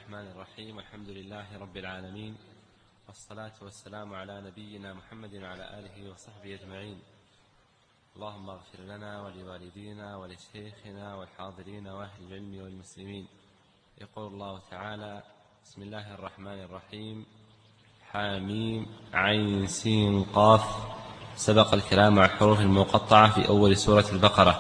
الرحمن الرحيم. الحمد لله رب العالمين، والصلاة والسلام على نبينا محمد وعلى آله وصحبه أجمعين. اللهم اغفر لنا ولوالدينا ولشيخنا والحاضرين وأهل العلم والمسلمين. يقول الله تعالى: بسم الله الرحمن الرحيم. حاميم عين سين قاف. سبق الكلام عن الحروف المقطعة في أول سورة البقرة.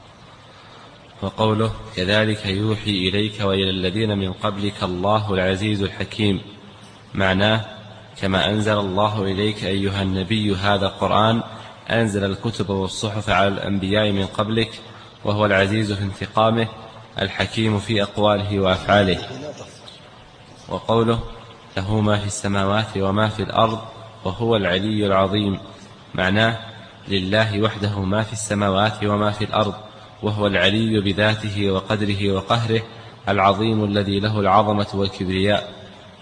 وقوله: كذلك يوحي إليك وإلى الذين من قبلك الله العزيز الحكيم. معناه: كما أنزل الله إليك أيها النبي هذا القرآن، أنزل الكتب والصحف على الأنبياء من قبلك، وهو العزيز في انتقامه، الحكيم في أقواله وأفعاله. وقوله: له ما في السماوات وما في الأرض وهو العلي العظيم. معناه: لله وحده ما في السماوات وما في الأرض، وهو العلي بذاته وقدره وقهره، العظيم الذي له العظمة والكبرياء.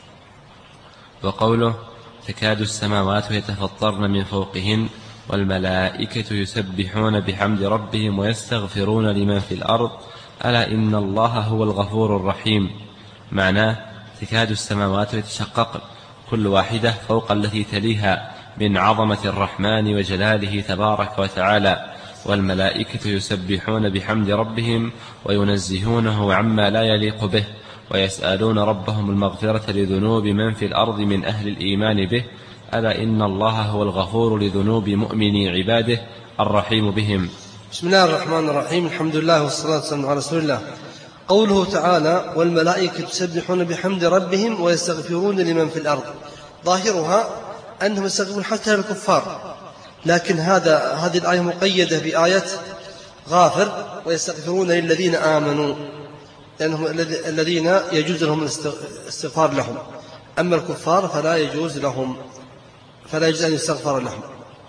وقوله: تكاد السماوات يتفطرن من فوقهن والملائكة يسبحون بحمد ربهم ويستغفرون لمن في الأرض ألا إن الله هو الغفور الرحيم. معناه: تكاد السماوات يتشققن كل واحدة فوق التي تليها من عظمة الرحمن وجلاله تبارك وتعالى، والملائكة يسبحون بحمد ربهم وينزهونه عما لا يليق به، ويسألون ربهم المغفرة لذنوب من في الأرض من أهل الإيمان به ألا إن الله هو الغفور لذنوب مؤمني عباده الرحيم بهم. بسم الله الرحمن الرحيم. الحمد لله والصلاة والسلام على رسول الله. قوله تعالى: والملائكة يسبحون بحمد ربهم ويستغفرون لمن في الأرض، ظاهرها أنهم يستغفرون حتى للكفار، لكن هذه الآية مقيدة بآية غافر: ويستغفرون للذين آمنوا، لأنهم الذين يجوز لهم الاستغفار لهم، أما الكفار فلا يجوز أن يستغفر لهم.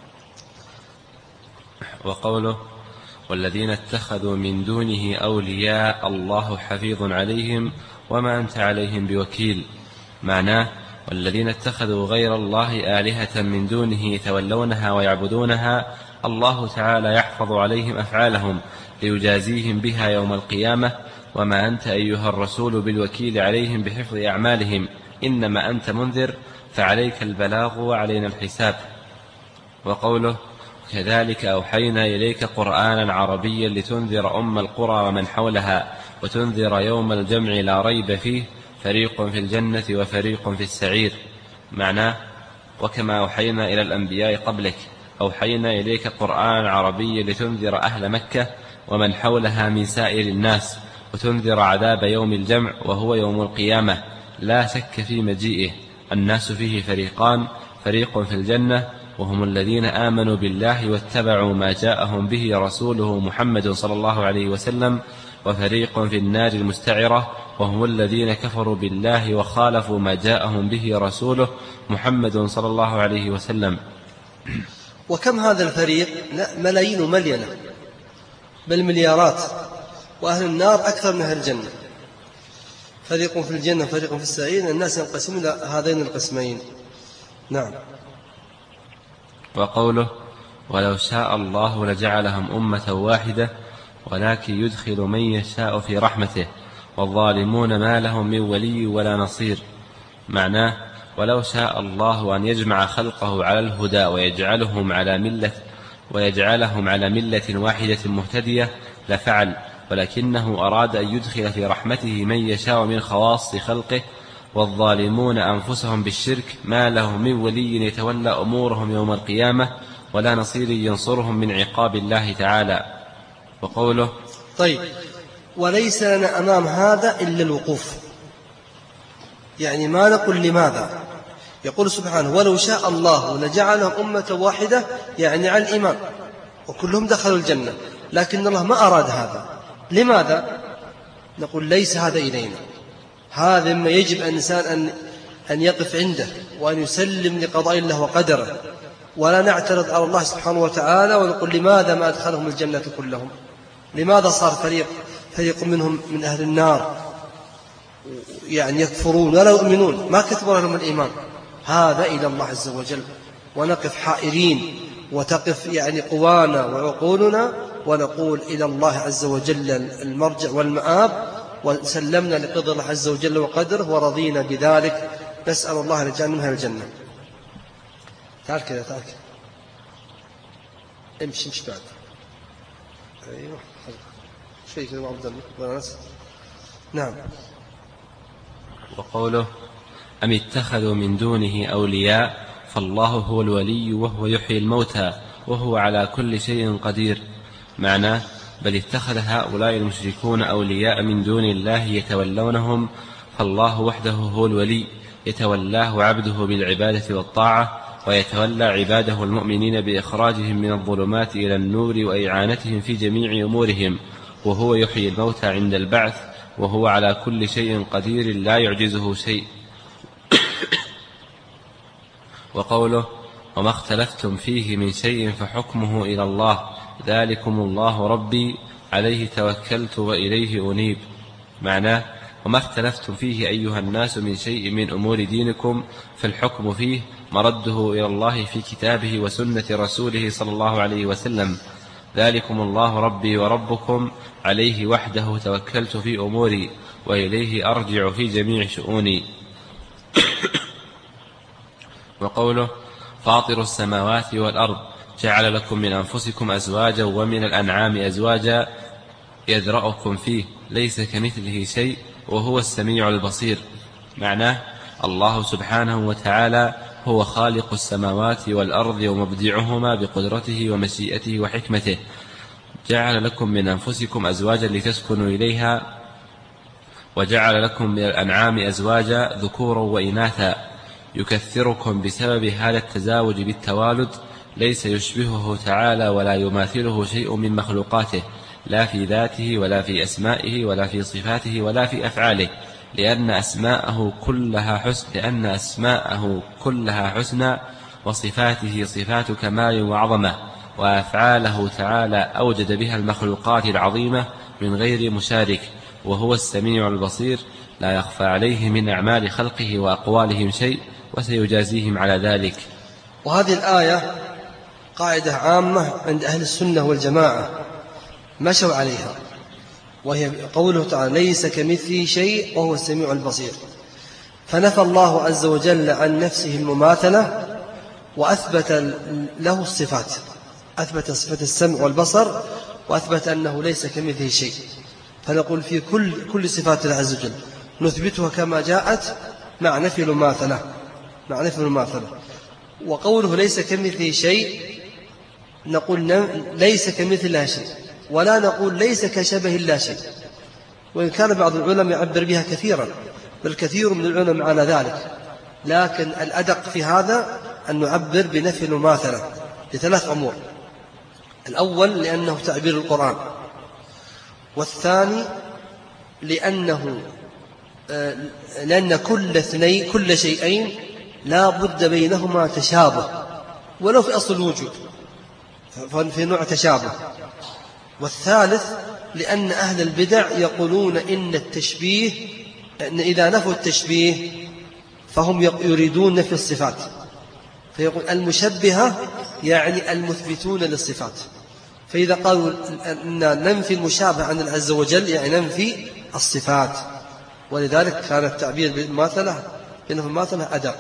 وقوله: والذين اتخذوا من دونه أولياء الله حفيظ عليهم وما أنت عليهم بوكيل. معناه: والذين اتخذوا غير الله آلهة من دونه يتولونها ويعبدونها، الله تعالى يحفظ عليهم أفعالهم ليجازيهم بها يوم القيامة، وما أنت أيها الرسول بالوكيل عليهم بحفظ أعمالهم، إنما أنت منذر فعليك البلاغ وعلينا الحساب. وقوله: كذلك أوحينا إليك قرآنا عربيا لتنذر أم القرى ومن حولها وتنذر يوم الجمع لا ريب فيه، فريق في الجنة وفريق في السعير. معناه: وكما أوحينا إلى الأنبياء قبلك أوحينا إليك قرآنا عربيا لتنذر أهل مكة ومن حولها من سائر الناس، وتنذر عذاب يوم الجمع وهو يوم القيامة لا شك في مجيئه. الناس فيه فريقان: فريق في الجنة وهم الذين آمنوا بالله واتبعوا ما جاءهم به رسوله محمد صلى الله عليه وسلم، وفريق في النار المستعرة وهم الذين كفروا بالله وخالفوا ما جاءهم به رسوله محمد صلى الله عليه وسلم. وكم هذا الفريق؟ ملايين وملينة، بل مليارات، وأهل النار أكثر من أهل الجنة. فريق في الجنة فريق في السعير، الناس ينقسمون إلى هذين القسمين. نعم. وقوله: ولو شاء الله لجعلهم أمة واحدة ولكن يدخل من يشاء في رحمته والظالمون ما لهم من ولي ولا نصير. معناه: ولو شاء الله أن يجمع خلقه على الهدى ويجعلهم على ملة واحدة مهتدية لفعل، ولكنه أراد أن يدخل في رحمته من يشاء من خواص خلقه، والظالمون أنفسهم بالشرك ما لهم من ولي يتولى أمورهم يوم القيامة ولا نصير ينصرهم من عقاب الله تعالى. وقوله: طيب، وليس لنا أمام هذا إلا الوقوف، يعني ما نقول لماذا. يقول سبحانه: ولو شاء الله لجعلهم أمة واحدة، يعني على الإيمان وكلهم دخلوا الجنة، لكن الله ما أراد هذا. لماذا؟ نقول: ليس هذا إلينا، هذا ما يجب الإنسان أن يقف عنده وأن يسلم لقضاء الله وقدره، ولا نعترض على الله سبحانه وتعالى ونقول: لماذا ما أدخلهم الجنة كلهم؟ لماذا صار فريق منهم من أهل النار يعني يكفرون ولا يؤمنون، ما كتبوا لهم الإيمان؟ هذا إلى الله عز وجل، ونقف حائرين وتقف يعني قوانا وعقولنا ونقول: إلى الله عز وجل المرجع والمآب، وسلمنا لقدر الله عز وجل وقدره ورضينا بذلك. نسأل الله أن يجعلنا منها الجنة. تعال كذا، تعال كذا، امشي بعد. أيوه شيء كذا عبد الله. نعم. وقوله أم اتخذوا من دونه أولياء فالله هو الولي وهو يحيي الموتى وهو على كل شيء قدير. معناه بل اتخذ هؤلاء المشركون أولياء من دون الله يتولونهم، فالله وحده هو الولي يتولاه عبده بالعبادة والطاعة، ويتولى عباده المؤمنين بإخراجهم من الظلمات إلى النور وإعانتهم في جميع أمورهم، وهو يحيي الموتى عند البعث، وهو على كل شيء قدير لا يعجزه شيء. وقوله وما اختلفتم فيه من شيء فحكمه إلى الله ذلكم الله ربي عليه توكلت وإليه أنيب. معناه وما اختلفتم فيه أيها الناس من شيء من أمور دينكم فالحكم فيه مرده إلى الله في كتابه وسنة رسوله صلى الله عليه وسلم. ذلكم الله ربي وربكم عليه وحده توكلت في أموري وإليه أرجع في جميع شؤوني. وقوله فاطر السماوات والأرض جعل لكم من أنفسكم أزواجا ومن الأنعام أزواجا يذرأكم فيه ليس كمثله شيء وهو السميع البصير. معناه الله سبحانه وتعالى هو خالق السماوات والأرض ومبدعهما بقدرته ومشيئته وحكمته. جعل لكم من أنفسكم أزواجا لتسكنوا إليها، وجعل لكم من الأنعام أزواجا ذكورا وإناثا يكثركم بسبب هذا التزاوج بالتوالد، ليس يشبهه تعالى ولا يماثله شيء من مخلوقاته، لا في ذاته ولا في أسمائه ولا في صفاته ولا في أفعاله، لأن أسماءه كلها حسنى، وصفاته صفات كمال وعظمة، وأفعاله تعالى أوجد بها المخلوقات العظيمة من غير مشارك، وهو السميع البصير لا يخفى عليه من أعمال خلقه وأقوالهم شيء، وسيجازيهم على ذلك. وهذه الآية قاعدة عامة عند أهل السنة والجماعة مشوا عليها، وهي قوله تعالى ليس كمثله شيء وهو السميع البصير. فنفى الله عز وجل عن نفسه المماثلة وأثبت له الصفات، أثبت صفة السمع والبصر، وأثبت أنه ليس كمثله شيء. فنقول في كل صفات الله عز وجل نثبتها كما جاءت مع نفي المماثلة. وقوله ليس كمثله شيء نقول ليس كمثله شيء، ولا نقول ليس كشبه الله شيء، وإن كان بعض العلماء يعبر بها كثيرا، بل كثير من العلماء على ذلك، لكن الأدق في هذا أن نعبر بنفي المماثلة لثلاث أمور: الأول لأنه تعبير القرآن، والثاني لأن كل شيئين لا بد بينهما تشابه ولو في أصل الوجود، في نوع تشابه. والثالث لأن أهل البدع يقولون إن إذا نفوا التشبيه فهم يريدون نفي الصفات، فيقول المشبهة يعني المثبتون للصفات، فإذا قالوا أن ننفي المشابه عن الله عز وجل يعني ننفي الصفات، ولذلك كان التعبير بالمماثلة أدق.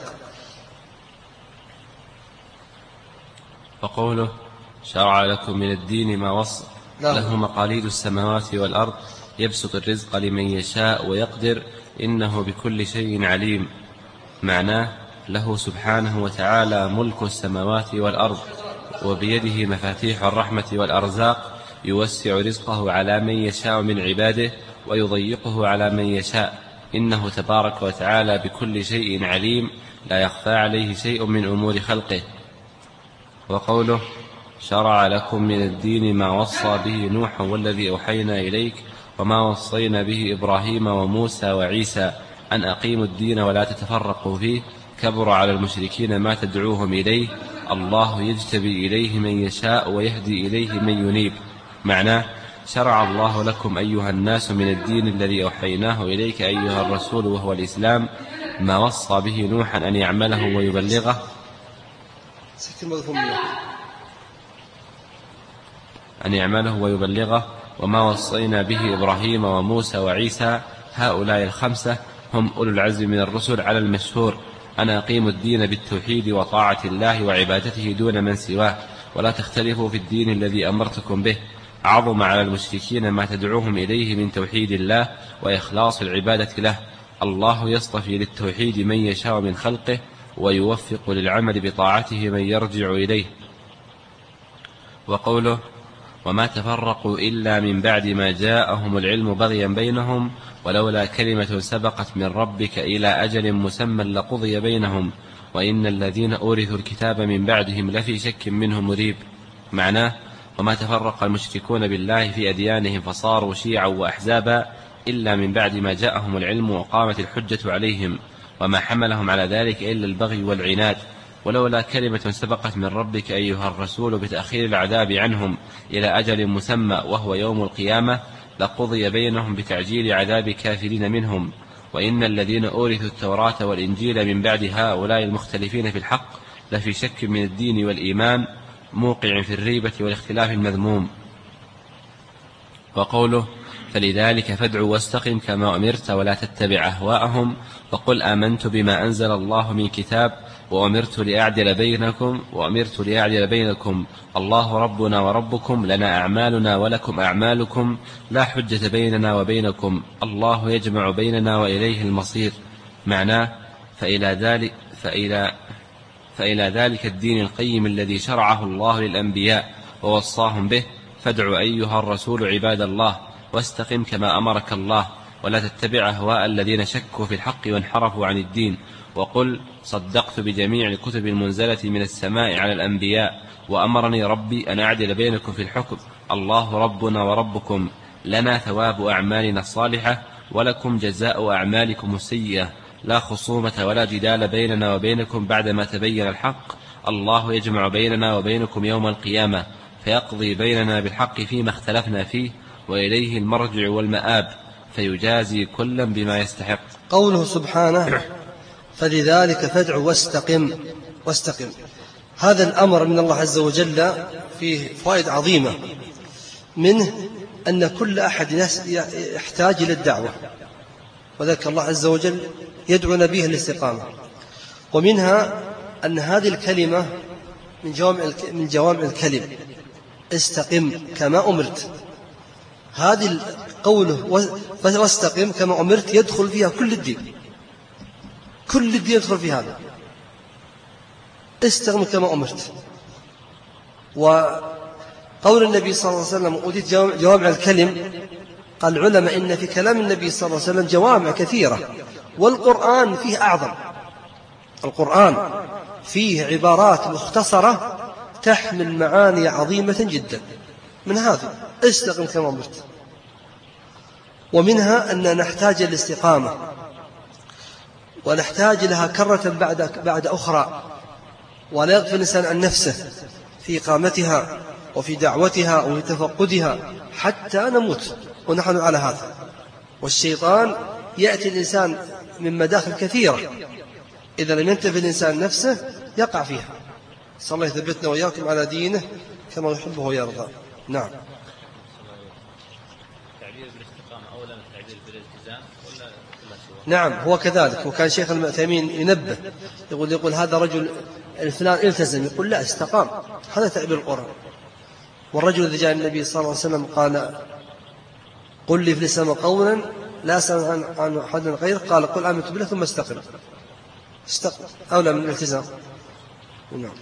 وقوله شرع لكم من الدين ما وصى له مقاليد السماوات والأرض يبسط الرزق لمن يشاء ويقدر إنه بكل شيء عليم. معناه له سبحانه وتعالى ملك السماوات والأرض، وبيده مفاتيح الرحمة والأرزاق، يوسع رزقه على من يشاء من عباده ويضيقه على من يشاء، إنه تبارك وتعالى بكل شيء عليم لا يخفى عليه شيء من أمور خلقه. وقوله شرع لكم من الدين ما وصى به نوح والذي أوحينا إليك وما وصينا به إبراهيم وموسى وعيسى أن أقيموا الدين ولا تتفرقوا فيه، كبر على المشركين ما تدعوهم إليه، الله يجتبي إليه من يشاء ويهدي إليه من ينيب. معناه شرع الله لكم أيها الناس من الدين الذي أوحيناه إليك أيها الرسول وهو الإسلام ما وصى به نوحا أن يعمله ويبلغه وما وصينا به إبراهيم وموسى وعيسى هؤلاء الخمسة هم أولو العزم من الرسل على المشهور أن أقيموا الدين بالتوحيد وطاعة الله وعبادته دون من سواه ولا تختلفوا في الدين الذي أمرتكم به. عظم على المشركين ما تدعوهم إليه من توحيد الله وإخلاص العبادة له. الله يصطفي للتوحيد من يشاء من خلقه ويوفق للعمل بطاعته من يرجع إليه. وقوله وما تفرقوا إلا من بعد ما جاءهم العلم بغيا بينهم ولولا كلمة سبقت من ربك إلى أجل مسمى لقضي بينهم وإن الذين أورثوا الكتاب من بعدهم لفي شك منه مريب. معناه وما تفرق المشركون بالله في أديانهم فصاروا شيعا وأحزابا إلا من بعد ما جاءهم العلم وقامت الحجة عليهم وما حملهم على ذلك إلا البغي والعناد. ولولا كلمة سبقت من ربك أيها الرسول بتأخير العذاب عنهم إلى أجل مسمى وهو يوم القيامة لقضي بينهم بتعجيل عذاب كافرين منهم. وإن الذين أورثوا التوراة والإنجيل من بعد هؤلاء المختلفين في الحق لفي شك من الدين والإيمان موقع في الريبة والاختلاف المذموم. وقوله فلذلك فادع واستقم كما أمرت ولا تتبع أهواءهم وقل آمنت بما أنزل الله من كتاب وأمرت لأعدل بينكم الله ربنا وربكم لنا أعمالنا ولكم أعمالكم لا حجة بيننا وبينكم الله يجمع بيننا وإليه المصير. معناه فإلى ذلك الدين القيم الذي شرعه الله للأنبياء ووصاهم به فادع أيها الرسول عباد الله واستقم كما أمرك الله ولا تتبع أهواء الذين شكوا في الحق وانحرفوا عن الدين. وقل صدقت بجميع الكتب المنزلة من السماء على الأنبياء وأمرني ربي أن أعدل بينكم في الحكم الله ربنا وربكم لنا ثواب أعمالنا الصالحة ولكم جزاء أعمالكم السيئة لا خصومة ولا جدال بيننا وبينكم بعدما تبين الحق الله يجمع بيننا وبينكم يوم القيامة فيقضي بيننا بالحق فيما اختلفنا فيه وإليه المرجع والمآب فيجازي كلا بما يستحق. قوله سبحانه فلذلك فادع واستقم هذا الأمر من الله عز وجل فيه فوائد عظيمة منه أن كل أحد يحتاج إلى الدعوة وذلك الله عز وجل يدعو نبيه الاستقامة. ومنها أن هذه الكلمة من جوامع الكلم استقم كما أمرت. هذه قوله واستقم كما أمرت يدخل فيها كل الدين يدخل في هذا استقم كما أمرت. وقول النبي صلى الله عليه وسلم أوتيت جوامع الكلم قال العلماء إن في كلام النبي صلى الله عليه وسلم جوامع كثيرة والقرآن فيه أعظم. القرآن فيه عبارات مختصرة تحمل معاني عظيمة جدا من هذا استقم كما أمرت. ومنها أن نحتاج الاستقامة ونحتاج لها كرة بعد أخرى ولا يغفل الإنسان عن نفسه في إقامتها وفي دعوتها وفي تفقدها حتى نموت ونحن على هذا. والشيطان يأتي الإنسان من مداخل كثيرة إذا لم ينتبه الإنسان نفسه يقع فيها. صلى الله يثبتنا وإياكم على دينه كما يحبه ويرضى. نعم. نعم هو كذلك. وكان شيخ المعتمين ينبه يقول هذا رجل الفلان التزم يقول لا استقام. هذا تعبير القرآن. والرجل الذي جاء النبي صلى الله عليه وسلم قال قل لي في الإسلام قولا لا أسأل عن أحد غير قال قل آمنت بالله ثم استقم أولى من الالتزام. نعم.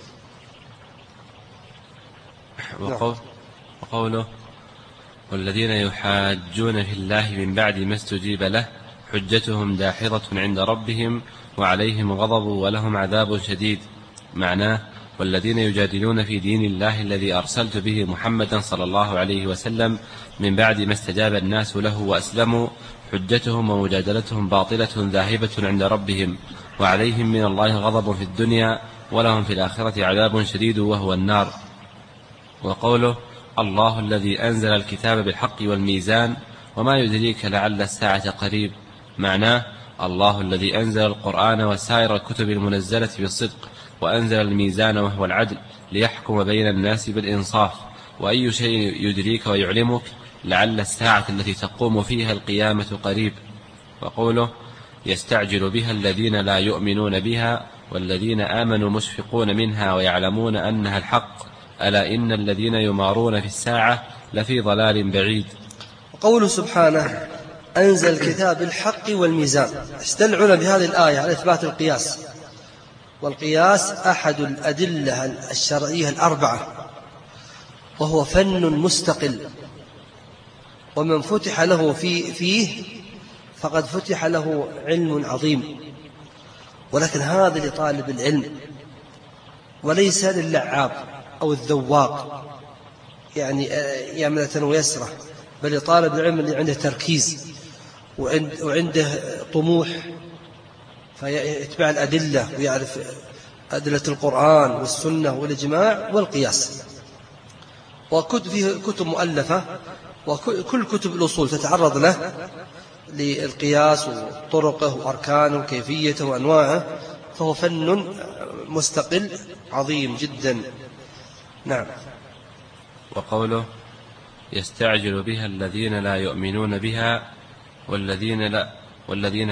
وقوله والذين يحاجون في الله من بعد ما استجيب له حجتهم داحضة عند ربهم وعليهم غضب ولهم عذاب شديد. معناه والذين يجادلون في دين الله الذي أرسلت به محمدا صلى الله عليه وسلم من بعد ما استجاب الناس له وأسلموا حجتهم ومجادلتهم باطلة ذاهبة عند ربهم وعليهم من الله غضب في الدنيا ولهم في الآخرة عذاب شديد وهو النار. وقوله الله الذي أنزل الكتاب بالحق والميزان وما يدريك لعل الساعة قريب. معناه الله الذي أنزل القرآن وسائر الكتب المنزلة بالصدق وأنزل الميزان وهو العدل ليحكم بين الناس بالإنصاف. وأي شيء يدريك ويعلمك لعل الساعة التي تقوم فيها القيامة قريب. وقوله يستعجل بها الذين لا يؤمنون بها والذين آمنوا مشفقون منها ويعلمون أنها الحق ألا إن الذين يمارون في الساعة لفي ضلال بعيد. وقوله سبحانه أنزل الكتاب بالحق والميزان، استدلنا بهذه الآية على إثبات القياس، والقياس أحد الأدلة الشرعية الأربعة، وهو فن مستقل، ومن فتح له فيه فقد فتح له علم عظيم، ولكن هذا لطالب العلم وليس للعاب أو الذواق يعني يمنة ويسرة، بل لطالب العلم اللي عنده تركيز وعنده طموح فيتبع الأدلة ويعرف أدلة القرآن والسنة والإجماع والقياس. وفيه كتب مؤلفة، وكل كتب الأصول تتعرض له للقياس وطرقه وأركانه وكيفيته وأنواعه، فهو فن مستقل عظيم جدا. نعم. وقوله يستعجل بها الذين لا يؤمنون بها والذين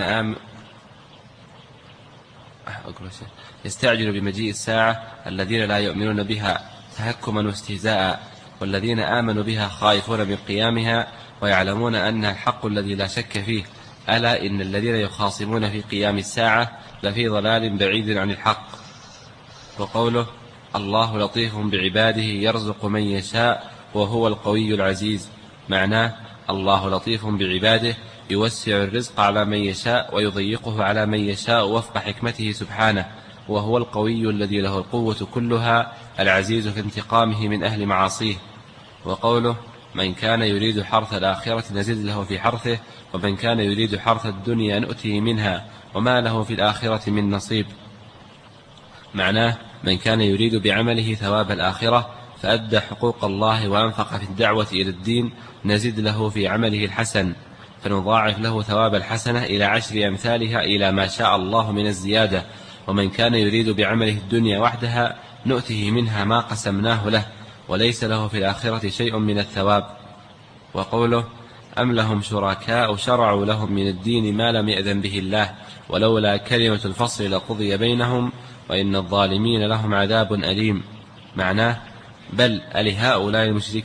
يستعجل بمجيء الساعة الذين لا يؤمنون بها تهكما واستهزاء، والذين آمنوا بها خائفون من قيامها ويعلمون أنها الحق الذي لا شك فيه ألا إن الذين يخاصمون في قيام الساعة لفي ضلال بعيد عن الحق. وقوله الله لطيف بعباده يرزق من يشاء وهو القوي العزيز، معناه الله لطيف بعباده يوسع الرزق على من يشاء ويضيقه على من يشاء وفق حكمته سبحانه، وهو القوي الذي له القوة كلها العزيز في انتقامه من أهل معاصيه. وقوله من كان يريد حرث الآخرة نزد له في حرثه ومن كان يريد حرث الدنيا نؤته منها وما له في الآخرة من نصيب، معناه من كان يريد بعمله ثواب الآخرة فأدى حقوق الله وأنفق في الدعوة إلى الدين نزد له في عمله الحسن فنضاعف له ثواب الحسنة إلى 10 أمثالها إلى ما شاء الله من الزيادة، ومن كان يريد بعمله الدنيا وحدها نؤته منها ما قسمناه له وليس له في الآخرة شيء من الثواب. وقوله أم لهم شركاء شرعوا لهم من الدين ما لم يأذن به الله ولولا كلمة الفصل لقضي بينهم وإن الظالمين لهم عذاب أليم، معناه بل ألهؤلاء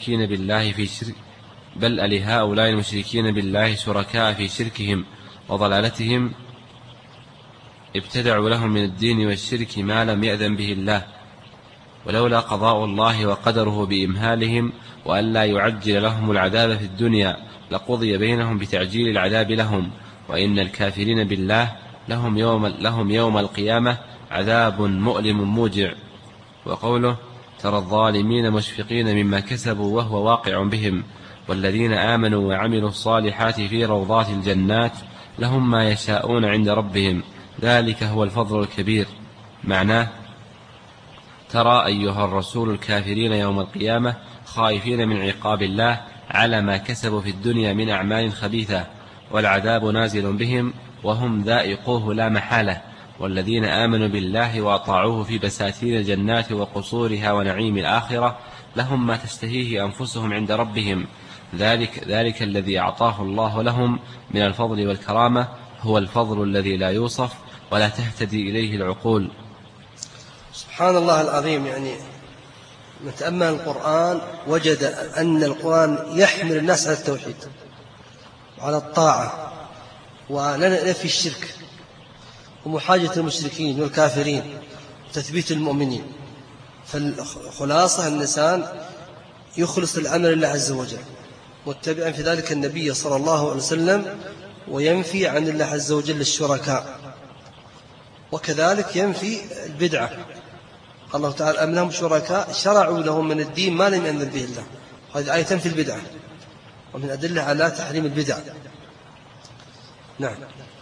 المشركين بالله شركاء في شركهم وضلالتهم ابتدعوا لهم من الدين والشرك ما لم يأذن به الله، ولولا قضاء الله وقدره بإمهالهم وأن لا يعجل لهم العذاب في الدنيا لقضي بينهم بتعجيل العذاب لهم، وإن الكافرين بالله لهم يوم القيامة عذاب مؤلم موجع. وقوله ترى الظالمين مشفقين مما كسبوا وهو واقع بهم والذين آمنوا وعملوا الصالحات في روضات الجنات لهم ما يشاءون عند ربهم ذلك هو الفضل الكبير، معناه ترى أيها الرسول الكافرين يوم القيامة خائفين من عقاب الله على ما كسبوا في الدنيا من أعمال خبيثة والعذاب نازل بهم وهم ذائقوه لا محالة، والذين آمنوا بالله وأطاعوه في بساتين الجنات وقصورها ونعيم الآخرة لهم ما تشتهيه أنفسهم عند ربهم ذلك الذي أعطاه الله لهم من الفضل والكرامة هو الفضل الذي لا يوصف ولا تهتدي إليه العقول. سبحان الله العظيم. يعني من تأمل القرآن وجد أن القرآن يحمل الناس على التوحيد وعلى الطاعة ونفي الشرك ومحاجة المشركين والكافرين وتثبيت المؤمنين. فالخلاصة الإنسان يخلص العمل لله عز وجل متبعا في ذلك النبي صلى الله عليه وسلم، وينفي عن الله عز وجل الشركاء، وكذلك ينفي البدعة. الله تعالى أم لهم شركاء شرعوا لهم من الدين ما لم يأذن به الله، هذه آية تنفي البدعة ومن أدلة على تحريم البدع. نعم.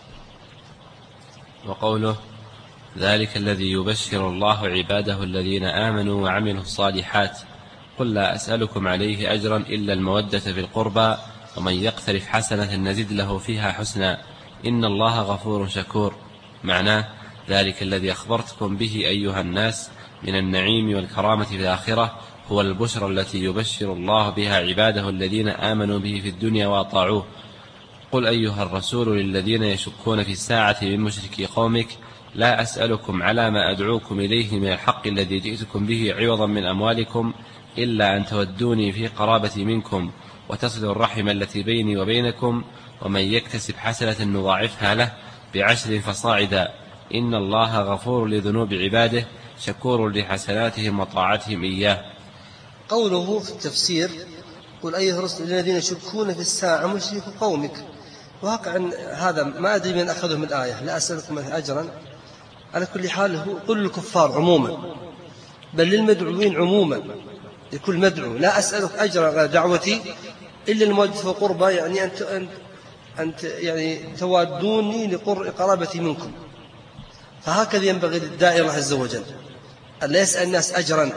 وقوله ذلك الذي يبشر الله عباده الذين آمنوا وعملوا الصالحات قل لا أسألكم عليه أجرا إلا المودة في القربى ومن يقترف حسنة نزد له فيها حسنا إن الله غفور شكور، معناه ذلك الذي أخبرتكم به أيها الناس من النعيم والكرامة في الآخرة هو البشرى التي يبشر الله بها عباده الذين آمنوا به في الدنيا وأطاعوه. قل أيها الرسول للذين يشكون في الساعة من مشركي قومك لا أسألكم على ما أدعوكم إليه من الحق الذي جئتكم به عوضا من أموالكم إلا أن تودوني في قرابتي منكم وتصلوا الرحم التي بيني وبينكم ومن يكتسب حسنة نضاعفها له ب10 فصاعدا إن الله غفور لذنوب عباده شكور لحسناتهم وطاعتهم إياه. قوله في التفسير قل أيها الرسل الذين يشكون في الساعة مشرك قومك، واقعا هذا ما أدري من أخذه من الآية لا أسألكم أجرا، على كل حال هو قل للكفار عموما بل للمدعوين عموما، لكل مدعو لا أسألك أجرا على دعوتي إلا المودة في القربى، يعني أنت يعني توادوني لقرابتي منكم. فهكذا ينبغي للداعي الله عز وجل أن لا يسأل الناس أجرا،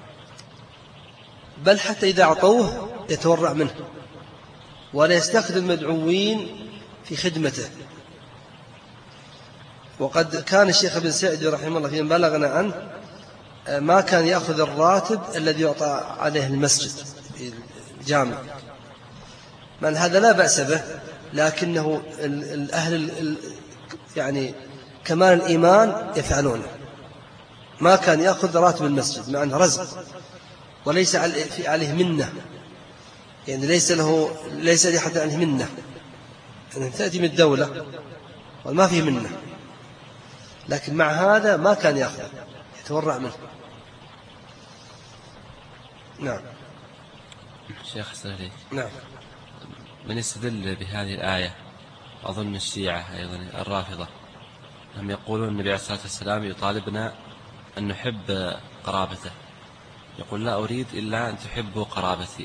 بل حتى إذا أعطوه يتورع منه ولا يستخدم المدعوين في خدمته. وقد كان الشيخ ابن سعدي رحمه الله فيما بلغنا عنه ما كان يأخذ الراتب الذي يعطى عليه المسجد في الجامع، من هذا لا بأس به، لكنه الأهل يعني كمال الإيمان يفعلونه. ما كان يأخذ راتب المسجد مع أنه رزق وليس عليه منة، يعني ليس لأحد عليه منة، أن تأتي من الدولة وما فيه منة، لكن مع هذا ما كان يأخذ، يتورع منه. نعم. شيخ سهلي. نعم. من يستدل بهذه الآية أظن الشيعة أيضا الرافضة، هم يقولون النبي عليه الصلاة والسلام يطالبنا أن نحب قرابته، يقول لا أريد إلا أن تحبوا قرابتي.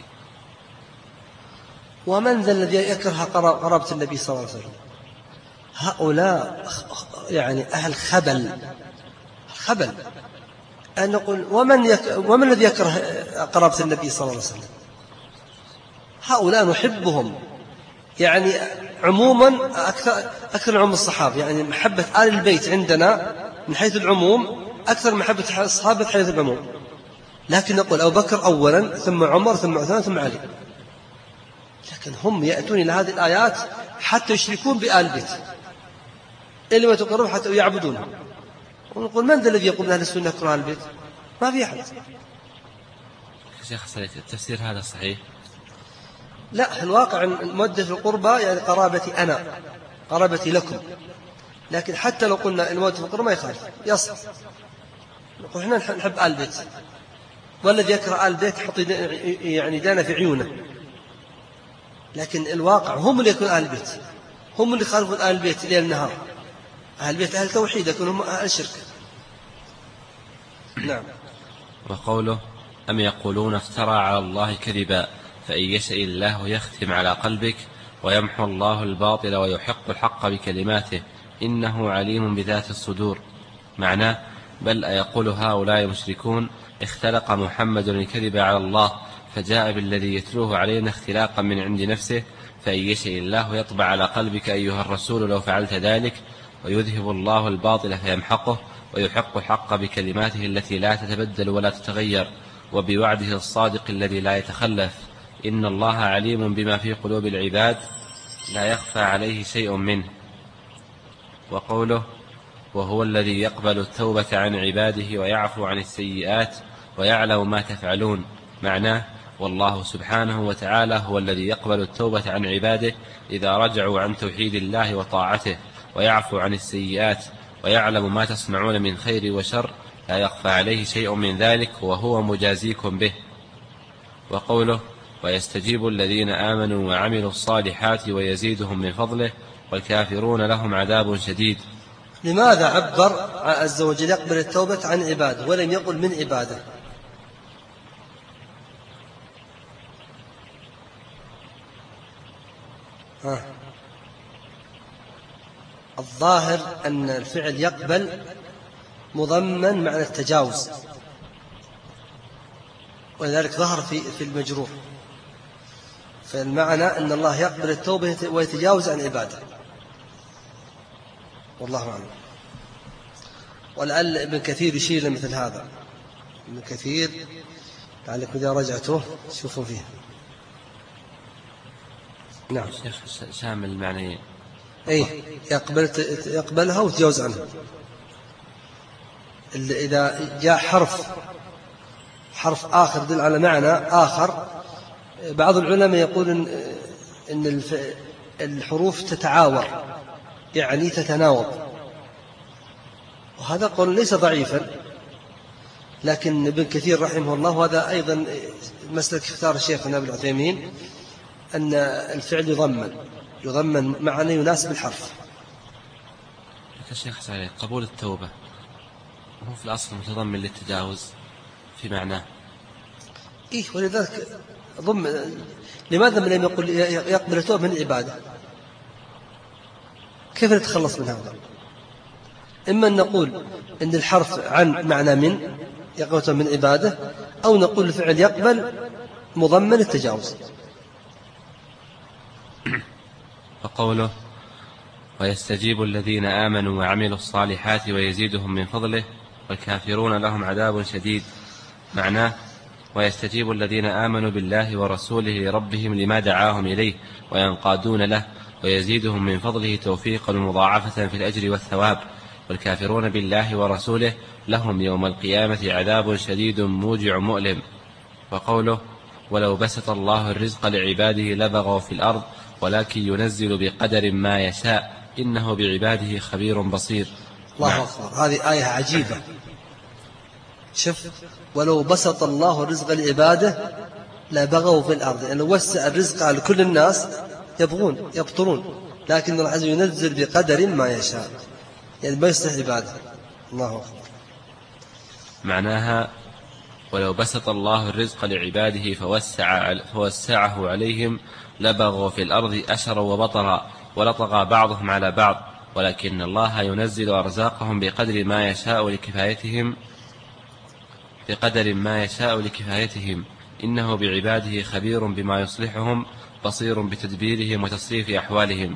ومن ذا الذي يكره قرابة النبي صلى الله عليه وسلم؟ هؤلاء يعني أهل خبل أن نقول ومن الذي يكره قرابة النبي صلى الله عليه وسلم؟ هؤلاء نحبهم يعني عموما أكثر عموم الصحابة، يعني محبة آل البيت عندنا من حيث العموم أكثر محبة الصحابة حيث العموم، لكن نقول أبو بكر أولا ثم عمر ثم عثمان ثم علي، لكن هم يأتون إلى هذه الآيات حتى يشركون بآل البيت إلا ما تقرب حتى يعبدونهم. ونقول من ذا الذي يقول أهل السنة يكره آل البيت؟ ما في أحد. شيخ سليك التفسير هذا صحيح؟ لا، الواقع المودة في القربى يعني قرابتي أنا، قرابتي لكم، لكن حتى لو قلنا المودة في القربى ما يخالف، يصح. نقول إحنا نحب آل البيت، والذي يكره آل البيت حط يعني دانا في عيونه، لكن الواقع هم اللي يكون آل البيت، هم اللي خالفون آل البيت ليل نهار. أهل البيت أهل توحيد، لكن هم أهل شرك. نعم. وقوله أم يقولون افترى على الله كذبا فإن يشاء الله يختم على قلبك ويمحو الله الباطل ويحق الحق بكلماته إنه عليم بذات الصدور. معناه بل أيقول هؤلاء مشركون اختلق محمد الكذب على الله فجاء بالذي يتلوه علينا اختلاقا من عند نفسه، فإن يشاء الله يطبع على قلبك أيها الرسول لو فعلت ذلك ويذهب الله الباطل فيمحقه ويحق الحق بكلماته التي لا تتبدل ولا تتغير وبوعده الصادق الذي لا يتخلف إن الله عليم بما في قلوب العباد لا يخفى عليه شيء منه. وقوله وهو الذي يقبل التوبة عن عباده ويعفو عن السيئات ويعلم ما تفعلون. معناه والله سبحانه وتعالى هو الذي يقبل التوبة عن عباده إذا رجعوا عن توحيد الله وطاعته، ويعفو عن السيئات ويعلم ما تصنعون من خير وشر لا يخفى عليه شيء من ذلك وهو مجازيكم به. وقوله ويستجيب الذين آمنوا وعملوا الصالحات ويزيدهم من فضله والكافرون لهم عذاب شديد. لماذا عبر عز وجل يقبل التوبة عن عباده ولم يقل من عباده؟ الظاهر أن الفعل يقبل مضمن معنى التجاوز، ولذلك ظهر في المجرور، فالمعنى أن الله يقبل التوبة ويتجاوز عن عباده، والله أعلم. ولعل ابن كثير يشير لمثل هذا، ابن كثير لعلكم إذا رجعتوه شوفوا فيه. نعم شيخ شامل المعنيين. أي يقبلها وتجاوز عنها. إذا جاء حرف آخر يدل على معنى آخر، بعض العلماء يقول إن الحروف تتعاور، يعني تتناوب، وهذا قول ليس ضعيفا، لكن ابن كثير رحمه الله، وهذا أيضا مسلك اختار شيخنا ابن عثيمين، أن الفعل يضمن معنى يناسب الحرف. الشيخ سعيد، قبول التوبة هو في الأصل متضمن للتجاوز في معناه. إيه، ولذلك لماذا لم يقل يقبل التوبة من العبادة؟ كيف نتخلص من هذا؟ إما أن نقول إن الحرف عن معنى من يقبل من عبادة، أو نقول الفعل يقبل مضمن التجاوز. فقوله ويستجيب الذين آمنوا وعملوا الصالحات ويزيدهم من فضله والكافرون لهم عذاب شديد، معناه ويستجيب الذين آمنوا بالله ورسوله لربهم لما دعاهم إليه وينقادون له، ويزيدهم من فضله توفيقا ومضاعفة في الأجر والثواب. والكافرون بالله ورسوله لهم يوم القيامة عذاب شديد موجع مؤلم. وقوله ولو بسط الله الرزق لعباده لبغوا في الأرض ولكن ينزل بقدر ما يشاء إنه بعباده خبير بصير. الله أكبر، هذه آية عجيبة. شوف، ولو بسط الله الرزق لعباده لبغوا في الأرض، يعني وسع الرزق على كل الناس يبطرون، لكن الله عز وجل ينزل بقدر ما يشاء، يعني بيصلح عباده. الله أكبر. معناها ولو بسط الله الرزق لعباده فوسعه عليهم لبغوا في الأرض أشروا وبطرا ولطغى بعضهم على بعض، ولكن الله ينزل أرزاقهم بقدر ما يشاء لكفايتهم إنه بعباده خبير بما يصلحهم بصير بتدبيرهم وتصريف أحوالهم.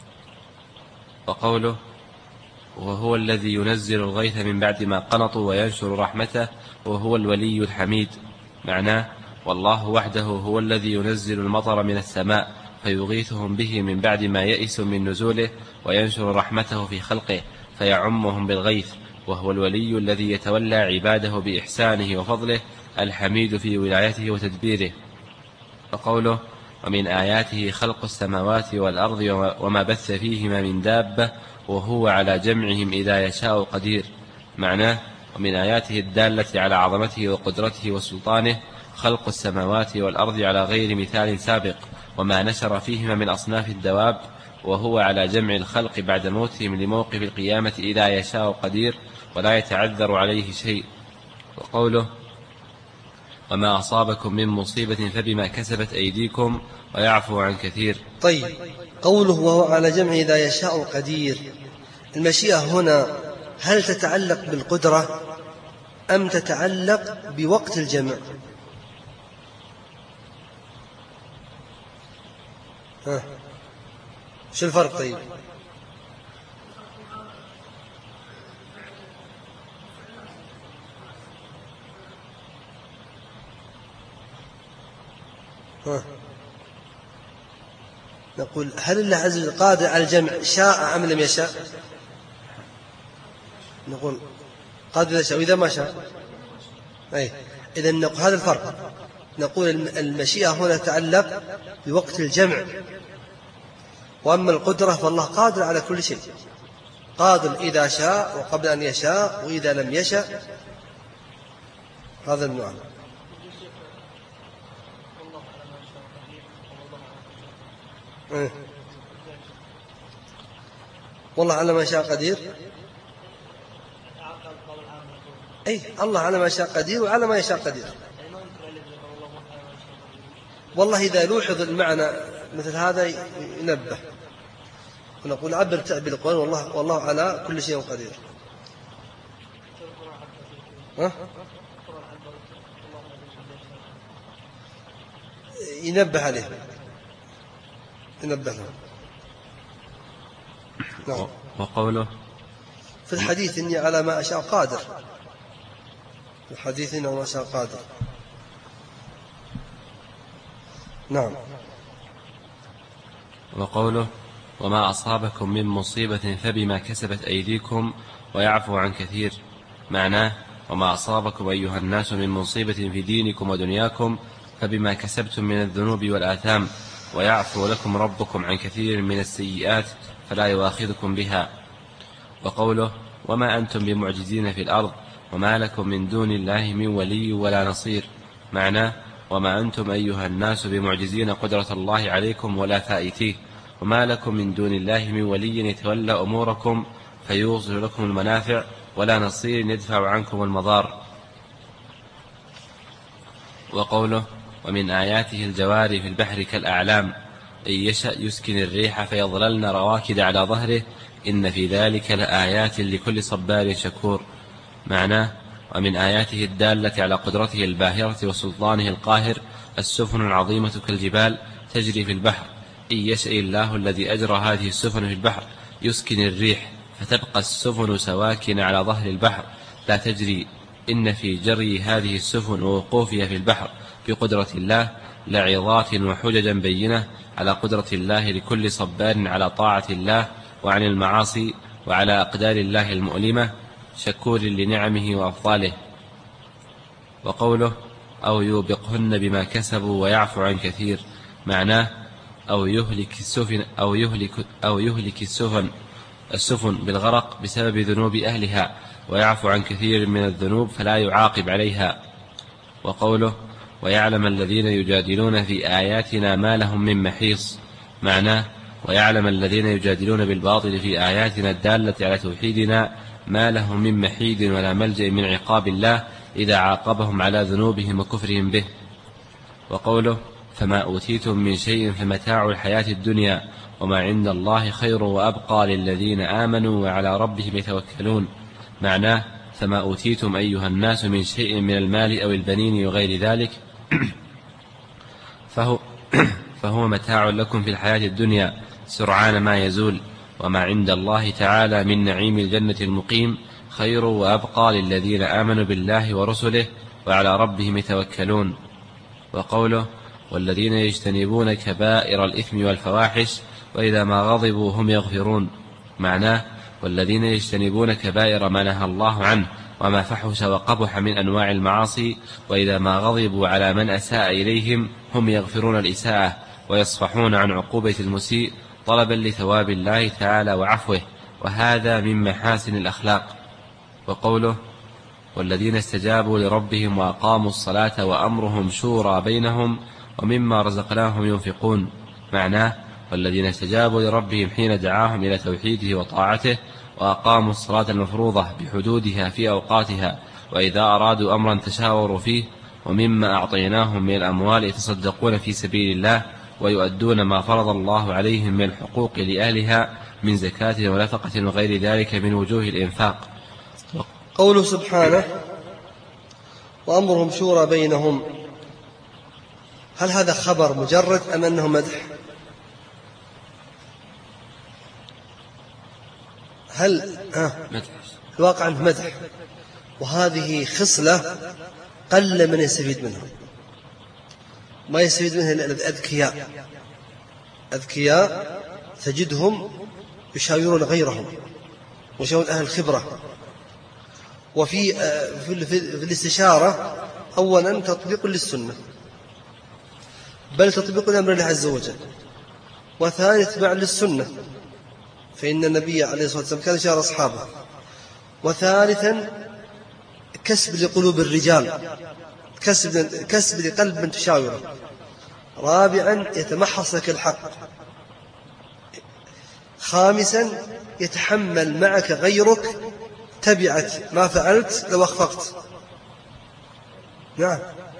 وقوله وهو الذي ينزل الغيث من بعد ما قنطوا وينشر رحمته وهو الولي الحميد، معناه والله وحده هو الذي ينزل المطر من السماء فيغيثهم به من بعد ما يئسوا من نزوله وينشر رحمته في خلقه فيعمهم بالغيث، وهو الولي الذي يتولى عباده بإحسانه وفضله الحميد في ولايته وتدبيره. وقوله ومن آياته خلق السماوات والأرض وما بث فيهما من دابة وهو على جمعهم إذا يشاء قدير، معناه ومن آياته الدالة على عظمته وقدرته وسلطانه خلق السماوات والأرض على غير مثال سابق وما نشر فيهما من أصناف الدواب، وهو على جمع الخلق بعد موتهم لموقف القيامة إذا يشاء قدير ولا يتعذر عليه شيء. وقوله وما أصابكم من مصيبة فبما كسبت أيديكم ويعفو عن كثير. طيب، قوله وهو على جمع إذا يشاء قدير، المشيئة هنا هل تتعلق بالقدرة أم تتعلق بوقت الجمع؟ شو الفرق؟ طيب، نقول هل الله عز وجل قادر على الجمع شاء أم لم يشاء؟ نقول قادر إذا شاء وإذا ما شاء. إذن نقول هذا الفرق، نقول المشيئة هنا تتعلق بوقت الجمع، وأما القدرة فالله قادر على كل شيء، قادر إذا شاء وقبل أن يشاء وإذا لم يشاء. هذا المعنى. والله على ما شاء قدير. الله على ما شاء قدير وعلى ما يشاء قدير. والله إذا لوحظ المعنى مثل هذا ينبه، ونقول عبر بالقرآن والله على كل شيء قدير. ينبه عليه، ينبه له. نعم. وقوله في الحديث إني على ما أشاء قادر، في الحديث إنه ما أشاء قادر. نعم. وقوله وما أصابكم من مصيبة فبما كسبت أيديكم ويعفو عن كثير. معناه وما أصابكم أيها الناس من مصيبة في دينكم ودنياكم فبما كسبتم من الذنوب والآثام، ويعفو لكم ربكم عن كثير من السيئات فلا يؤاخذكم بها. وقوله وما أنتم بمعجزين في الأرض وما لكم من دون الله من ولي ولا نصير. معناه وما أنتم أيها الناس بمعجزين قدرة الله عليكم ولا فائتيه، وما لكم من دون الله من ولي يتولى أموركم فيوصل لكم المنافع ولا نصير يدفع عنكم المضار. وقوله ومن آياته الجواري في البحر كالأعلام إن يشأ يسكن الريح فيظللن رواكد على ظهره إن في ذلك لآيات لكل صبار شكور. معناه ومن آياته الدالة على قدرته الباهرة وسلطانه القاهر السفن العظيمة كالجبال تجري في البحر، إن يشأ الله الذي أجرى هذه السفن في البحر يسكن الريح فتبقى السفن سواكن على ظهر البحر لا تجري، إن في جري هذه السفن ووقوفها في البحر بقدرة الله لعظات وحججا بينة على قدرة الله لكل صبار على طاعة الله وعن المعاصي وعلى أقدار الله المؤلمة شكور لنعمه وأفضاله. وقوله أو يوبقهن بما كسبوا ويعفو عن كثير. معناه أو يهلك السفن بالغرق بسبب ذنوب أهلها ويعفو عن كثير من الذنوب فلا يعاقب عليها. وقوله ويعلم الذين يجادلون في آياتنا ما لهم من محيص. معناه ويعلم الذين يجادلون بالباطل في آياتنا الدالة على توحيدنا ما لهم من محيد ولا ملجأ من عقاب الله إذا عاقبهم على ذنوبهم وكفرهم به. وقوله فما أوتيتم من شيء فمتاع الحياة الدنيا وما عند الله خير وأبقى للذين آمنوا وعلى ربهم يتوكلون. معناه فما أوتيتم أيها الناس من شيء من المال أو البنين وغير ذلك فهو متاع لكم في الحياة الدنيا سرعان ما يزول، وما عند الله تعالى من نعيم الجنة المقيم خير وأبقى للذين آمنوا بالله ورسله وعلى ربهم يتوكلون. وقوله والذين يجتنبون كبائر الإثم والفواحش وإذا ما غضبوا هم يغفرون. معناه والذين يجتنبون كبائر ما نهى الله عنه وما فحش وقبح من أنواع المعاصي وإذا ما غضبوا على من أساء إليهم هم يغفرون الإساءة ويصفحون عن عقوبة المسيء طلبا لثواب الله تعالى وعفوه، وهذا من محاسن الأخلاق. وقوله والذين استجابوا لربهم وأقاموا الصلاة وأمرهم شورى بينهم ومما رزقناهم ينفقون. معناه والذين استجابوا لربهم حين دعاهم إلى توحيده وطاعته وأقاموا الصلاة المفروضة بحدودها في أوقاتها وإذا أرادوا أمرا تشاوروا فيه ومما أعطيناهم من الأموال يتصدقون في سبيل الله ويؤدون ما فرض الله عليهم من الحقوق لأهلها من زكاة ونفقة وغير ذلك من وجوه الإنفاق. قوله سبحانه وأمرهم شورى بينهم، هل هذا خبر مجرد أم أنه مدح؟ هل الواقع أنه مدح، وهذه خصلة قل من يستفيد منها، ما يستفيد منها إلا الأذكياء. أذكياء تجدهم يشاورون غيرهم ويشاورون أهل الخبرة. وفي الاستشارة أولا تطبيق للسنة، بل تطبيق الأمر الله عز وجل، وثاني اتباع للسنة فإن النبي عليه الصلاة والسلام كان يشار أصحابه، وثالثا كسب لقلوب الرجال، كسب لقلب من تشاوره، رابعا يتمحص لك الحق، خامسا يتحمل معك غيرك تبعت ما فعلت لو أخفقت. نعم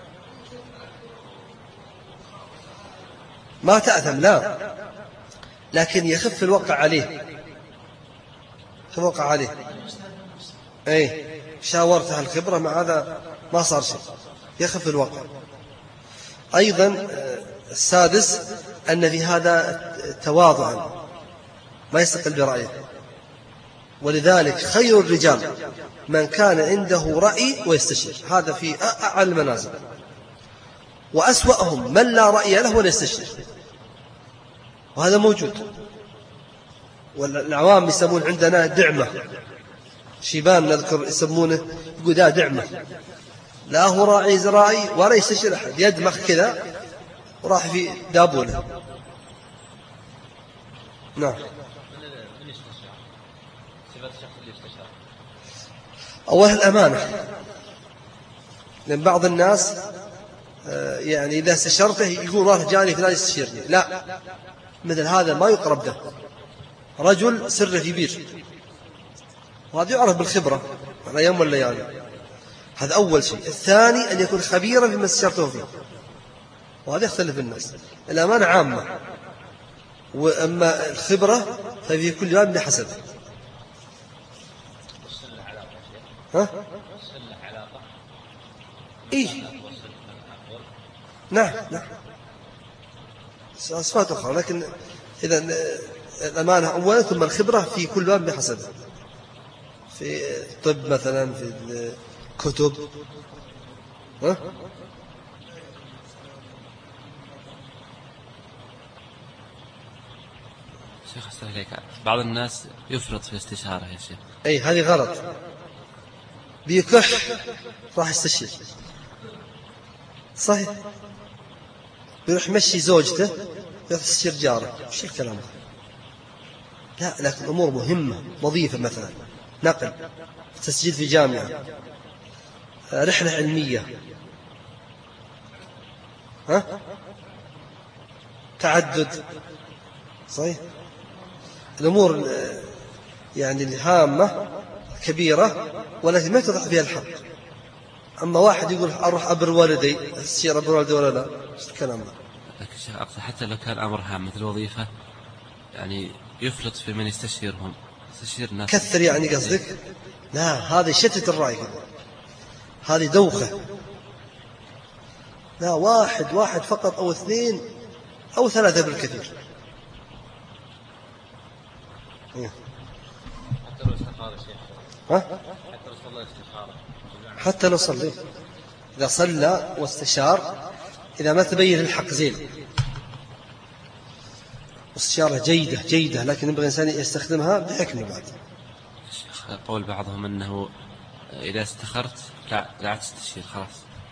ما تأثم لا، لكن يخف الوقع عليه، الوقع عليه. أي شاورتها الخبرة مع هذا ما صار شيء، يخف الوقع. أيضا السادس أن في هذا تواضعا ما يستقل برأيه، ولذلك خير الرجال من كان عنده رأي ويستشير، هذا في أعلى المنازل. وأسوأهم من لا رأي له ولا يستشير، وهذا موجود. والعوام يسمون عندنا دعمة، شيبان نذكر يسمونه، يقول ده دعمة، لا هو راعي زراعي ولا يستشير أحد، يدمخ كذا وراح في دابونه. نعم. أول الأمانة، لأن بعض الناس يعني إذا استشرته يقول والله جاني فلان يستشيرني، لا، مثل هذا ما يقرب له، رجل سره في بير، وهذا يعرف بالخبرة على يوم والليالي، هذا أول شيء. الثاني أن يكون خبيرا فيما استشرته فيه، وهذا يختلف الناس. الأمانة عامة، وأما الخبرة ففي كل باب بحسب. ها؟ إيه؟ نعم نعم، أصفات أخرى، لكن إذا الأمانة أولا، ثم الخبرة في كل باب بحسب. في الطب مثلا، في الكتب. ها؟ شيخ استهلك، بعض الناس يفرط في الاستشارة يا شيخ. أي هذه غلط، بيكح راح يستشير، صحيح، بيروح يمشي زوجته يستشير جاره، وش الكلام هذا؟ لا، لكن أمور مهمة، وظيفة مثلا، نقل، تسجيل في جامعة، رحلة علمية، ها؟ تعدد، صحيح، الأمور يعني الهامة كبيرة والتي ما تضع فيها الحق. أما واحد يقول أروح أبر والدي، استشير أبر والدي ولا لا، وش الكلام هذا؟ لكن شيخ أقصد حتى لو كان أمر هام مثل وظيفة، يعني يفلط في من يستشيرهم، يستشير الناس كثر يعني قصدك؟ لا، هذه شتت الرأي، هذه دوخة. لا، واحد فقط أو اثنين أو ثلاثة بالكثير. حتى لو استخار شيخ. ها؟ حتى لو صلى، إذا صلى واستشار، إذا ما تبين الحق زين، واستشارة جيدة، لكن ينبغي الإنسان يستخدمها بحكمة. بعد قول بعضهم أنه إذا استخرت لا تستشير خلاص.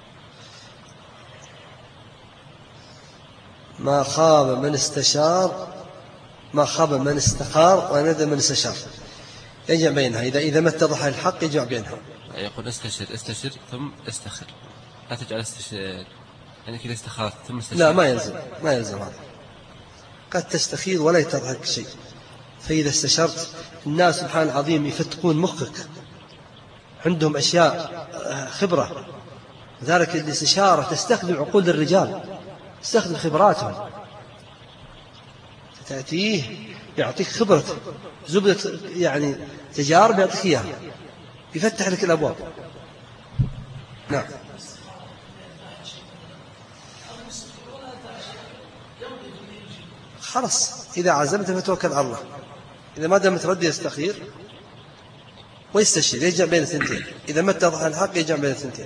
ما خاب من استشار، ما خاب من استخار، وندم من استشار، يجمع بينها. إذا ما اتضح الحق يجمع بينها. يقول استشر ثم استخر، لا تجعل استشير يعني كذا استخرت ثم استشير. لا، ما يلزم هذا، قد تستخير ولا يتضحك شيء. فإذا استشرت، الناس سبحان العظيم يفتقون مخك، عندهم أشياء خبرة، لذلك الاستشارة تستخدم عقول الرجال، تستخدم خبراتهم، تأتيه يعطيك خبرة، زبدة يعني تجارب يعطيك إياها، يفتح لك الأبواب. نعم. خلاص، إذا عزمت فتوكل على الله، إذا ما دام متردد يستخير ويستشير، يجمع بين الثنتين، إذا ما اتضح الحق يجمع بين الثنتين.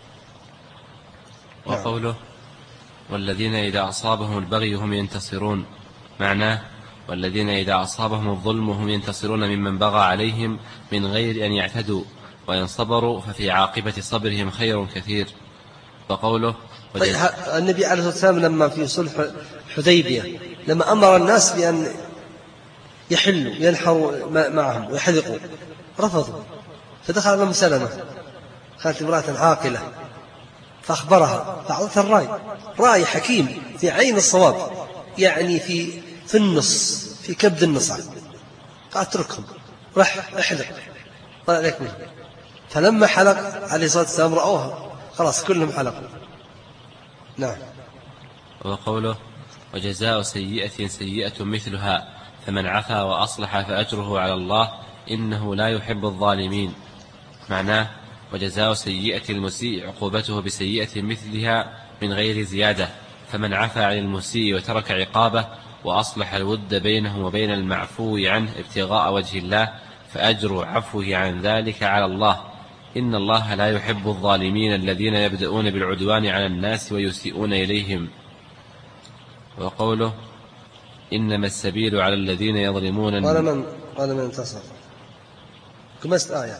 وقوله والذين إذا أصابهم البغي هم ينتصرون، معناه والذين إذا أصابهم الظلم هم ينتصرون ممن بغى عليهم من غير أن يعتدوا، وإن صبروا ففي عاقبة صبرهم خير كثير. وقوله النبي عليه الصلاة والسلام لما في صلح حديبية، لما أمر الناس بأن يحلوا ينحروا معهم ويحذقوا، رفضوا، فدخل أم سلمة، كانت امرأة عاقلة، فأخبرها، فأعطتها الرأي، رأي حكيم في عين الصواب، يعني في النص، في كبد النص، قال اتركهم، رح احذق، طلع عليك منه. فلما حلق عليه الصلاة والسلام رأوها، خلاص كلهم حلقوا. نعم. وقوله وجزاء سيئة سيئة مثلها فمن عفا وأصلح فأجره على الله إنه لا يحب الظالمين، معناه وجزاء سيئة المسيء عقوبته بسيئة مثلها من غير زيادة، فمن عفا عن المسيء وترك عقابه وأصلح الود بينه وبين المعفو عنه ابتغاء وجه الله فأجر عفوه عن ذلك على الله إن الله لا يحب الظالمين الذين يبدؤون بالعدوان على الناس ويسيئون إليهم. وقوله إنما السبيل على الذين يظلمون ولمن انتصر كمست آية.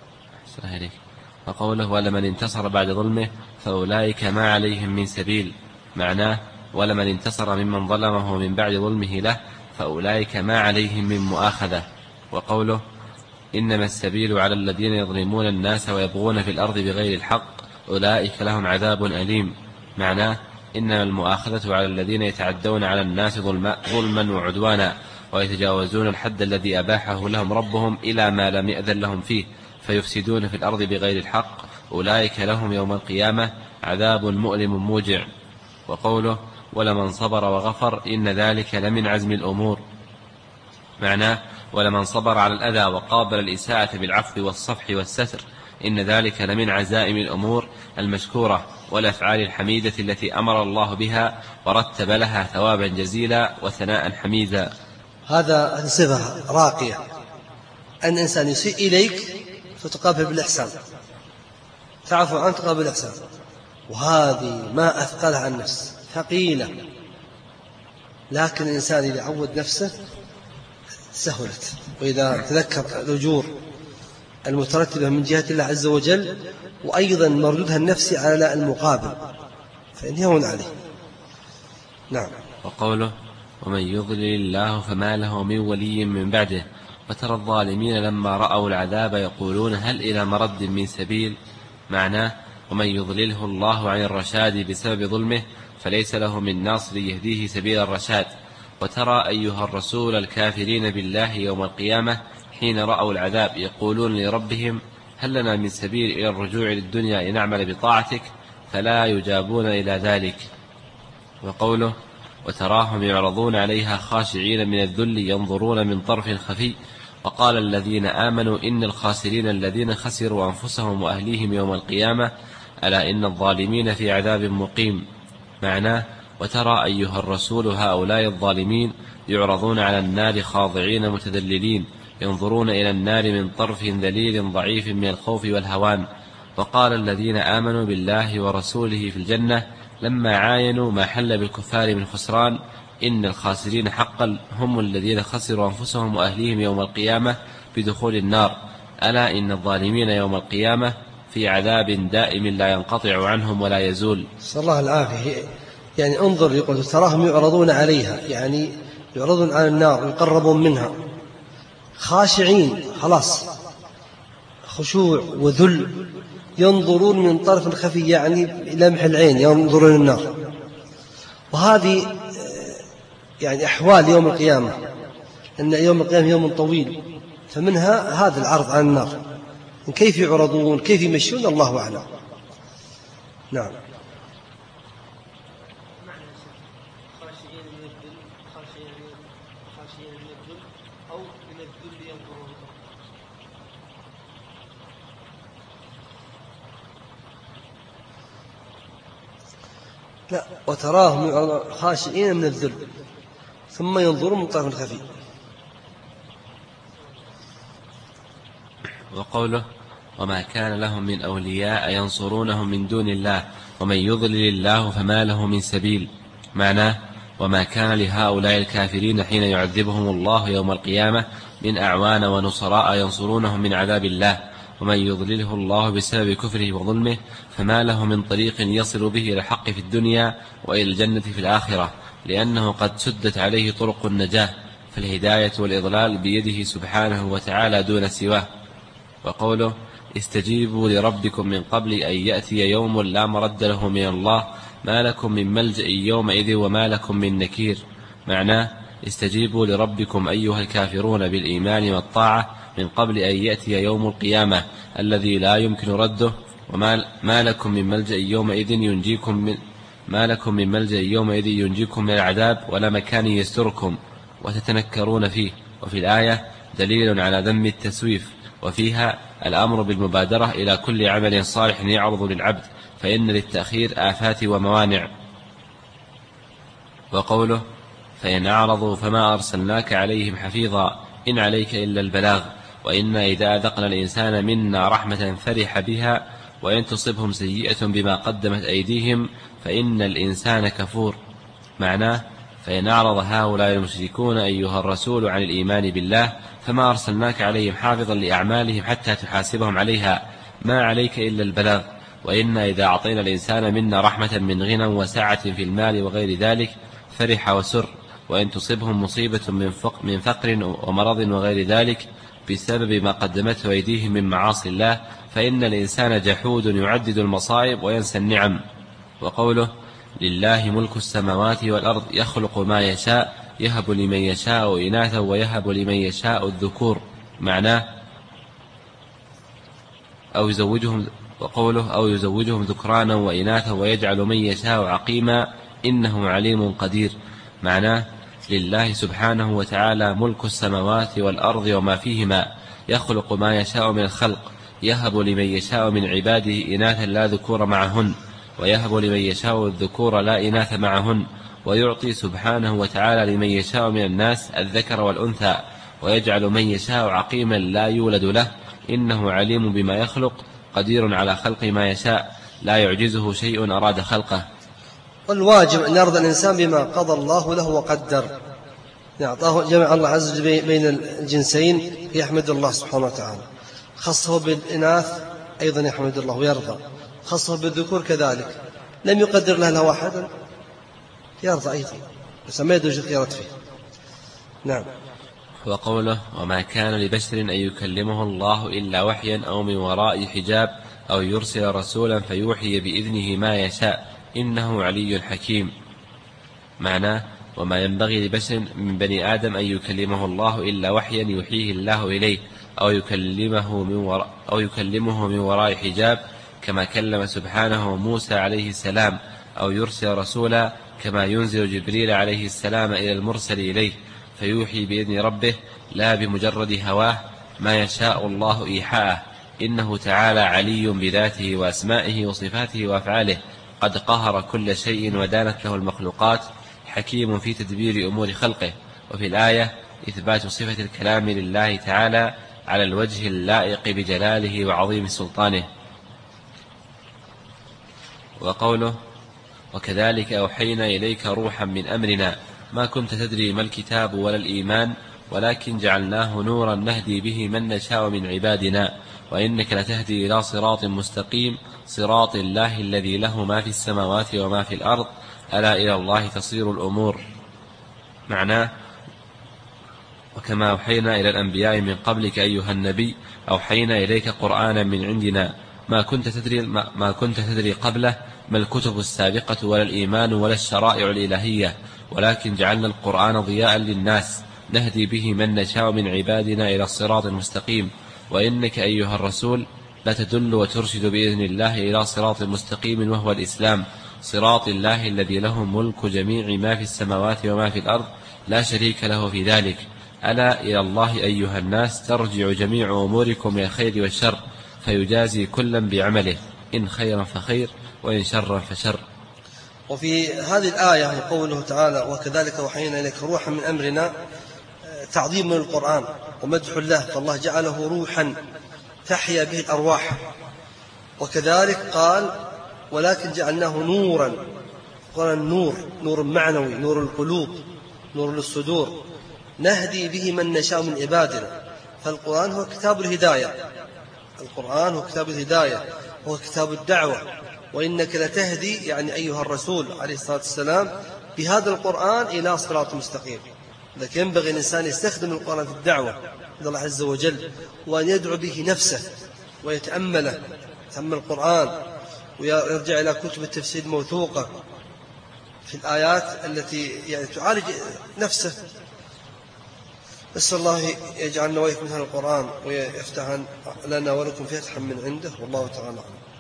وقوله ولمن انتصر بعد ظلمه فأولئك ما عليهم من سبيل، معناه ولمن انتصر ممن ظلمه من بعد ظلمه له فأولئك ما عليهم من مؤاخذة. وقوله إنما السبيل على الذين يظلمون الناس ويبغون في الأرض بغير الحق أولئك لهم عذاب أليم، معناه إنما المؤاخذة على الذين يتعدون على الناس ظلما وعدوانا ويتجاوزون الحد الذي أباحه لهم ربهم إلى ما لم يأذن لهم فيه فيفسدون في الأرض بغير الحق أولئك لهم يوم القيامة عذاب مؤلم موجع. وقوله ولمن صبر وغفر إن ذلك لمن عزم الأمور، معناه ولمن صبر على الأذى وقابل الإساءة بالعفو والصفح والستر إن ذلك لمن عزائم الأمور المشكورة والأفعال الحميدة التي أمر الله بها ورتب لها ثوابا جزيلا وثناء حميدا. هذا صفة راقية، أن إنسان يسيء إليك فتقابل بالإحسان، تعفو عنه تقابل بالإحسان، وهذه ما أثقلها عن النفس ثقيلة، لكن الإنسان إذا عود نفسه سهلت. وإذا تذكر الأجور المترتبة من جهة الله عز وجل وأيضا مردودها النفسي على المقابل فإن يهون عليه. نعم. وقوله ومن يضلل الله فما له من ولي من بعده وترى الظالمين لما رأوا العذاب يقولون هل إلى مرد من سبيل، معناه ومن يضلله الله عن الرشاد بسبب ظلمه فليس له من ناصر يهديه سبيل الرشاد. وترى أيها الرسول الكافرين بالله يوم القيامة حين رأوا العذاب يقولون لربهم هل لنا من سبيل إلى الرجوع للدنيا لنعمل بطاعتك فلا يجابون إلى ذلك. وقوله وتراهم يعرضون عليها خاشعين من الذل ينظرون من طرف خفي وقال الذين آمنوا إن الخاسرين الذين خسروا أنفسهم وأهليهم يوم القيامة ألا إن الظالمين في عذاب مقيم، معناه وترى أيها الرسول هؤلاء الظالمين يعرضون على النار خاضعين متذللين ينظرون إلى النار من طرف ذليل ضعيف من الخوف والهوان. وقال الذين آمنوا بالله ورسوله في الجنة لما عاينوا ما حل بالكفار من خسران إن الخاسرين حقا هم الذين خسروا أنفسهم وأهليهم يوم القيامة بدخول النار ألا إن الظالمين يوم القيامة في عذاب دائم لا ينقطع عنهم ولا يزول. صلى الله العافية. يعني انظر يقول تراهم يعرضون عليها، يعني يعرضون على النار ويقربون منها خاشعين، خلاص خشوع وذل، ينظرون من طرف خفي يعني لمح العين ينظرون النار. وهذه يعني أحوال يوم القيامة، أن يوم القيامة يوم طويل، فمنها هذا العرض على النار، كيف يعرضون كيف يمشون الله أعلم. نعم. لا، وتراهم خاشعين من الذل ثم ينظرون من طرف خفي. وقوله وما كان لهم من أولياء ينصرونهم من دون الله ومن يضلل الله فما له من سبيل، معناه وما كان لهؤلاء الكافرين حين يعذبهم الله يوم القيامة من أعوان ونصراء ينصرونهم من عذاب الله ومن يضلله الله بسبب كفره وظلمه فما له من طريق يصل به إلى الحق في الدنيا وإلى الجنة في الآخرة لأنه قد سدت عليه طرق النجاة، فالهداية والإضلال بيده سبحانه وتعالى دون سواه. وقوله استجيبوا لربكم من قبل أن يأتي يوم لا مرد له من الله ما لكم من ملجأ يومئذ وما لكم من نكير، معناه استجيبوا لربكم أيها الكافرون بالإيمان والطاعة من قبل أن يأتي يوم القيامة الذي لا يمكن رده وما لكم من ملجأ يومئذ ينجيكم من العذاب ولا مكان يستركم وتتنكرون فيه. وفي الآية دليل على ذم التسويف، وفيها الأمر بالمبادرة إلى كل عمل صالح يعرض للعبد فإن للتأخير آفات وموانع. وقوله فإن أعرضوا فما أرسلناك عليهم حفيظا إن عليك إلا البلاغ، وإنا إذا أذقنا الإنسان منا رحمة فرح بها وإن تصبهم سيئة بما قدمت أيديهم فإن الإنسان كفور. معناه فإن أعرض هؤلاء المشركون أيها الرسول عن الإيمان بالله فما أرسلناك عليهم حافظا لأعمالهم حتى تحاسبهم عليها، ما عليك إلا البلاغ. وإنا إذا أعطينا الإنسان منا رحمة من غنى وسعة في المال وغير ذلك فرح وسر، وإن تصبهم مصيبة من فقر ومرض وغير ذلك بسبب ما قدمته أيديهم من معاصي الله فإن الإنسان جحود يعدد المصائب وينسى النعم. وقوله لله ملك السماوات والأرض يخلق ما يشاء يهب لمن يشاء إناثا ويهب لمن يشاء الذكور. معناه أو يزوجهم ذكرانا وإناثا ويجعل من يشاء عقيما إنه عليم قدير. معناه لله سبحانه وتعالى ملك السماوات والأرض وما فيهما، يخلق ما يشاء من الخلق، يهب لمن يشاء من عباده إناثا لا ذكور معهن، ويهب لمن يشاء الذكور لا إناث معهن، ويعطي سبحانه وتعالى لمن يشاء من الناس الذكر والأنثى، ويجعل من يشاء عقيما لا يولد له إنه عليم بما يخلق قدير على خلق ما يشاء لا يعجزه شيء أراد خلقه. والواجب أن يرضى الإنسان بما قضى الله له وقدر. أعطاه جمع الله عز وجل بين الجنسين يحمد الله سبحانه وتعالى، خصه بالإناث أيضا يحمد الله ويرضى، خصه بالذكور كذلك، لم يقدر له واحدا يرضى أيضا، بس ما يدرج الخيارات فيه. نعم. وقوله وما كان لبشر أن يكلمه الله إلا وحيا أو من وراء حجاب أو يرسل رسولا فيوحي بإذنه ما يشاء إنه علي حكيم. معناه وما ينبغي لبشر من بني آدم أن يكلمه الله إلا وحيا يوحيه الله إليه أو يكلمه من وراء حجاب كما كلم سبحانه موسى عليه السلام، أو يرسل رسولا كما ينزل جبريل عليه السلام إلى المرسل إليه فيوحي بإذن ربه لا بمجرد هواه ما يشاء الله إيحاءه إنه تعالى علي بذاته وأسمائه وصفاته وأفعاله قد قهر كل شيء ودانت له المخلوقات حكيم في تدبير أمور خلقه. وفي الآية إثبات صفة الكلام لله تعالى على الوجه اللائق بجلاله وعظيم سلطانه. وقوله وكذلك أوحينا إليك روحا من أمرنا ما كنت تدري ما الكتاب ولا الإيمان ولكن جعلناه نورا نهدي به من نشاء من عبادنا وإنك لتهدي إلى صراط مستقيم صراط الله الذي له ما في السماوات وما في الأرض ألا إلى الله تصير الأمور. معناه وكما أوحينا إلى الأنبياء من قبلك أيها النبي أوحينا إليك قرآنا من عندنا ما كنت تدري قبله ما الكتب السابقة ولا الإيمان ولا الشرائع الإلهية ولكن جعلنا القرآن ضياء للناس نهدي به من نشاء من عبادنا إلى الصراط المستقيم وإنك أيها الرسول لتدل وترشد بإذن الله إلى صراط مستقيم وهو الإسلام صراط الله الذي له ملك جميع ما في السماوات وما في الأرض لا شريك له في ذلك ألا إلى الله أيها الناس ترجع جميع أموركم من الخير والشر فيجازي كلا بعمله إن خيرا فخير وإن شرا فشر. وفي هذه الآية قوله تعالى وكذلك أوحينا إليك روحا من أمرنا تعظيم من القرآن ومدح الله فالله جعله روحا تحيا به الأرواح. وكذلك قال ولكن جعلناه نورا، قال النور نور معنوي نور القلوب نور للصدور نهدي به من نشاء من عبادنا. فالقرآن هو كتاب الهداية، القرآن هو كتاب الهداية هو كتاب الدعوة وإنك لتهدي يعني أيها الرسول عليه الصلاة والسلام بهذا القرآن إلى صراط مستقيم. لكن ينبغي الإنسان يستخدم القرآن في الدعوة إلى الله عز وجل وأن يدعو به نفسه ويتأمل القرآن ويرجع إلى كتب التفسير الموثوقة في الآيات التي يعني تعالج نفسه. نسأل الله يجعلنا وإياكم من هذا القرآن ويفتح لنا ولكم فتحا من عنده والله تعالى.